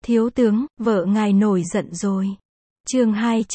Thiếu tướng, vợ ngài nổi giận rồi. Chương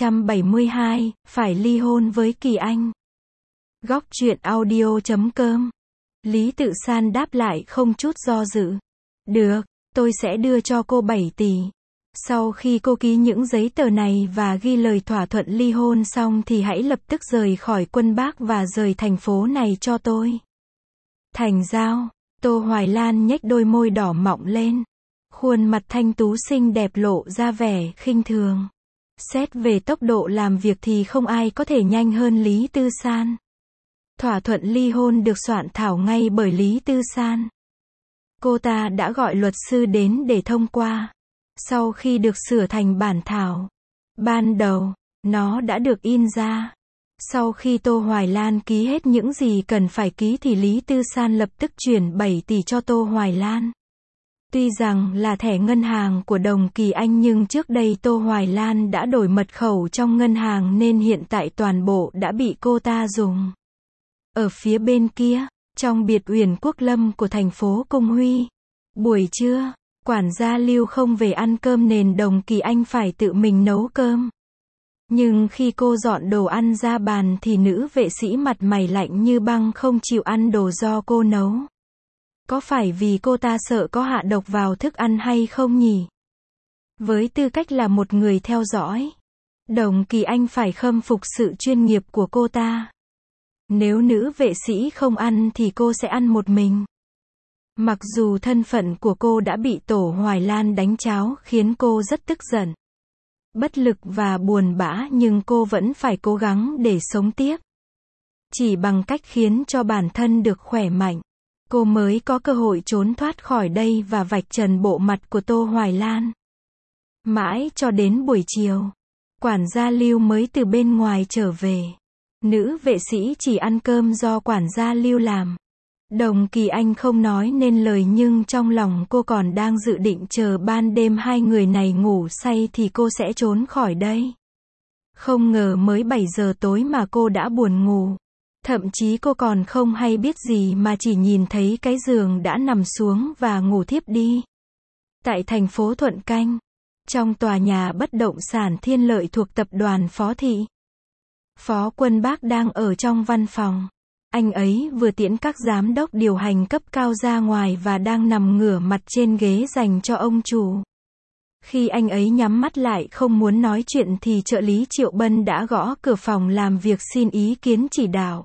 272, phải ly hôn với Kỳ Anh. Góc truyện audio.com. Lý Tự San đáp lại không chút do dự. Được, tôi sẽ đưa cho cô 7 tỷ. Sau khi cô ký những giấy tờ này và ghi lời thỏa thuận ly hôn xong thì hãy lập tức rời khỏi Quân Bác và rời thành phố này cho tôi. Thành giao, Tô Hoài Lan nhếch đôi môi đỏ mọng lên. Khuôn mặt thanh tú xinh đẹp lộ ra vẻ khinh thường. Xét về tốc độ làm việc thì không ai có thể nhanh hơn Lý Tư San. Thỏa thuận ly hôn được soạn thảo ngay bởi Lý Tư San. Cô ta đã gọi luật sư đến để thông qua. Sau khi được sửa thành bản thảo, ban đầu, nó đã được in ra. Sau khi Tô Hoài Lan ký hết những gì cần phải ký thì Lý Tư San lập tức chuyển 7 tỷ cho Tô Hoài Lan. Tuy rằng là thẻ ngân hàng của Đồng Kỳ Anh nhưng trước đây Tô Hoài Lan đã đổi mật khẩu trong ngân hàng nên hiện tại toàn bộ đã bị cô ta dùng. Ở phía bên kia, trong biệt uyển Quốc Lâm của thành phố Cung Huy, buổi trưa, quản gia Lưu không về ăn cơm nên Đồng Kỳ Anh phải tự mình nấu cơm. Nhưng khi cô dọn đồ ăn ra bàn thì nữ vệ sĩ mặt mày lạnh như băng không chịu ăn đồ do cô nấu. Có phải vì cô ta sợ có hạ độc vào thức ăn hay không nhỉ? Với tư cách là một người theo dõi, Đồng Kỳ Anh phải khâm phục sự chuyên nghiệp của cô ta. Nếu nữ vệ sĩ không ăn thì cô sẽ ăn một mình. Mặc dù thân phận của cô đã bị Tổ Hoài Lan đánh tráo khiến cô rất tức giận, bất lực và buồn bã nhưng cô vẫn phải cố gắng để sống tiếp. Chỉ bằng cách khiến cho bản thân được khỏe mạnh, cô mới có cơ hội trốn thoát khỏi đây và vạch trần bộ mặt của Tô Hoài Lan. Mãi cho đến buổi chiều, quản gia Lưu mới từ bên ngoài trở về. Nữ vệ sĩ chỉ ăn cơm do quản gia Lưu làm. Đồng Kỳ Anh không nói nên lời nhưng trong lòng cô còn đang dự định chờ ban đêm hai người này ngủ say thì cô sẽ trốn khỏi đây. Không ngờ mới 7 giờ tối mà cô đã buồn ngủ. Thậm chí cô còn không hay biết gì mà chỉ nhìn thấy cái giường đã nằm xuống và ngủ thiếp đi. Tại thành phố Thuận Canh, trong tòa nhà bất động sản Thiên Lợi thuộc tập đoàn Phó Thị, Phó Quân Bác đang ở trong văn phòng. Anh ấy vừa tiễn các giám đốc điều hành cấp cao ra ngoài và đang nằm ngửa mặt trên ghế dành cho ông chủ. Khi anh ấy nhắm mắt lại không muốn nói chuyện thì trợ lý Triệu Bân đã gõ cửa phòng làm việc xin ý kiến chỉ đạo.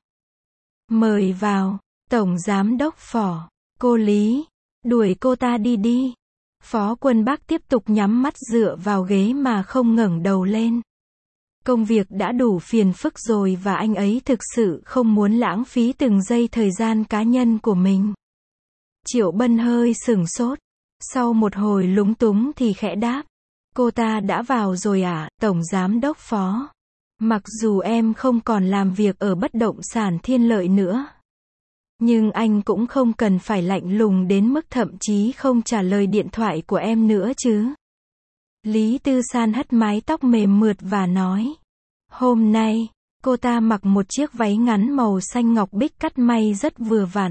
Mời vào, Tổng Giám đốc Phó. Cô Lý, đuổi cô ta đi đi. Phó Quân Bác tiếp tục nhắm mắt dựa vào ghế mà không ngẩng đầu lên. Công việc đã đủ phiền phức rồi và anh ấy thực sự không muốn lãng phí từng giây thời gian cá nhân của mình. Triệu Bân hơi sửng sốt. Sau một hồi lúng túng thì khẽ đáp. Cô ta đã vào rồi à, Tổng Giám đốc Phó. Mặc dù em không còn làm việc ở bất động sản Thiên Lợi nữa, nhưng anh cũng không cần phải lạnh lùng đến mức thậm chí không trả lời điện thoại của em nữa chứ. Lý Tư San hất mái tóc mềm mượt và nói. Hôm nay, cô ta mặc một chiếc váy ngắn màu xanh ngọc bích cắt may rất vừa vặn.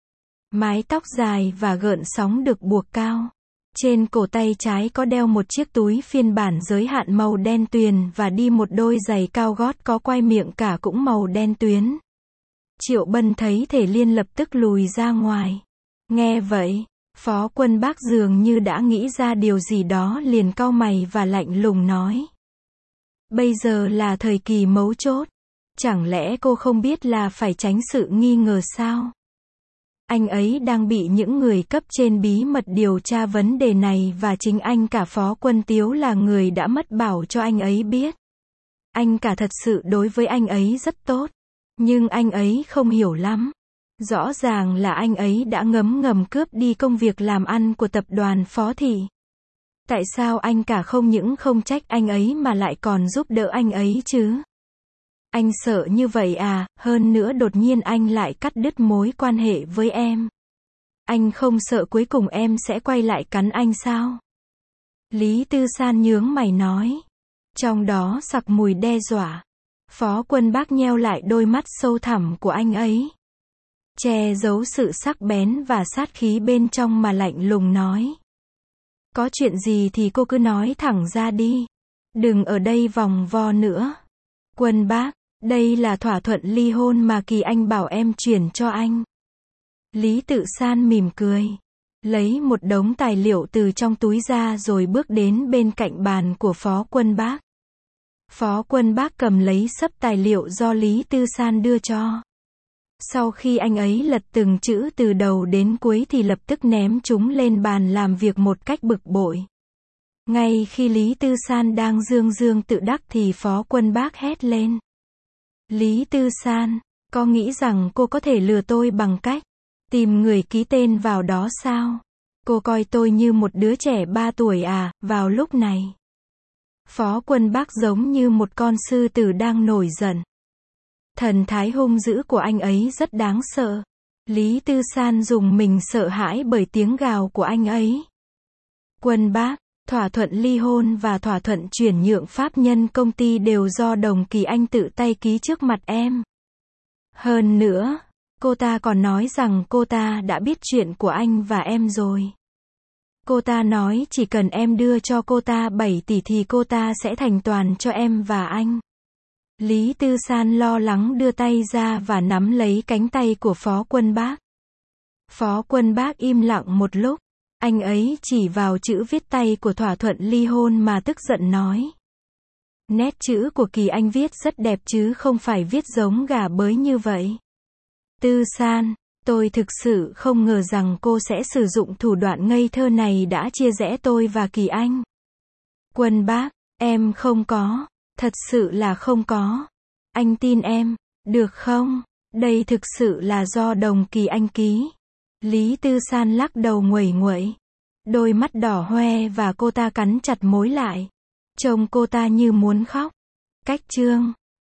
Mái tóc dài và gợn sóng được buộc cao. Trên cổ tay trái có đeo một chiếc túi phiên bản giới hạn màu đen tuyền và đi một đôi giày cao gót có quai miệng cả cũng màu đen tuyến. Triệu Bân thấy Thể Liên lập tức lùi ra ngoài. Nghe vậy, Phó Quân Bác dường như đã nghĩ ra điều gì đó liền cau mày và lạnh lùng nói. Bây giờ là thời kỳ mấu chốt. Chẳng lẽ cô không biết là phải tránh sự nghi ngờ sao? Anh ấy đang bị những người cấp trên bí mật điều tra vấn đề này và chính anh cả Phó Quân Tiếu là người đã mất bảo cho anh ấy biết. Anh cả thật sự đối với anh ấy rất tốt. Nhưng anh ấy không hiểu lắm. Rõ ràng là anh ấy đã ngấm ngầm cướp đi công việc làm ăn của tập đoàn Phó Thị. Tại sao anh cả không những không trách anh ấy mà lại còn giúp đỡ anh ấy chứ? Anh sợ như vậy à, hơn nữa đột nhiên anh lại cắt đứt mối quan hệ với em. Anh không sợ cuối cùng em sẽ quay lại cắn anh sao? Lý Tư San nhướng mày nói. Trong đó sặc mùi đe dọa. Phó Quân Bác nheo lại đôi mắt sâu thẳm của anh ấy. Che giấu sự sắc bén và sát khí bên trong mà lạnh lùng nói. Có chuyện gì thì cô cứ nói thẳng ra đi. Đừng ở đây vòng vo nữa. Quân Bác, đây là thỏa thuận ly hôn mà Kỳ Anh bảo em chuyển cho anh. Lý Tự San mỉm cười. Lấy một đống tài liệu từ trong túi ra rồi bước đến bên cạnh bàn của Phó Quân Bác. Phó Quân Bác cầm lấy xấp tài liệu do Lý Tư San đưa cho. Sau khi anh ấy lật từng chữ từ đầu đến cuối thì lập tức ném chúng lên bàn làm việc một cách bực bội. Ngay khi Lý Tư San đang dương dương tự đắc thì Phó Quân Bác hét lên. Lý Tư San, có nghĩ rằng cô có thể lừa tôi bằng cách tìm người ký tên vào đó sao? Cô coi tôi như một đứa trẻ 3 tuổi à, vào lúc này? Phó Quân Bác giống như một con sư tử đang nổi giận. Thần thái hung dữ của anh ấy rất đáng sợ. Lý Tư San dùng mình sợ hãi bởi tiếng gào của anh ấy. Quân Bác, thỏa thuận ly hôn và thỏa thuận chuyển nhượng pháp nhân công ty đều do Đồng Kỳ Anh tự tay ký trước mặt em. Hơn nữa, cô ta còn nói rằng cô ta đã biết chuyện của anh và em rồi. Cô ta nói chỉ cần em đưa cho cô ta 7 tỷ thì cô ta sẽ thành toàn cho em và anh. Lý Tư San lo lắng đưa tay ra và nắm lấy cánh tay của Phó Quân Bác. Phó Quân Bác im lặng một lúc. Anh ấy chỉ vào chữ viết tay của thỏa thuận ly hôn mà tức giận nói. Nét chữ của Kỳ Anh viết rất đẹp chứ không phải viết giống gà bới như vậy. Tư San, tôi thực sự không ngờ rằng cô sẽ sử dụng thủ đoạn ngây thơ này đã chia rẽ tôi và Kỳ Anh. Quân Bác, em không có. Thật sự là không có. Anh tin em, được không? Đây thực sự là do Đồng Kỳ Anh ký. Lý Tư San lắc đầu nguẩy nguẩy. Đôi mắt đỏ hoe và cô ta cắn chặt môi lại. Trông cô ta như muốn khóc. Cách chương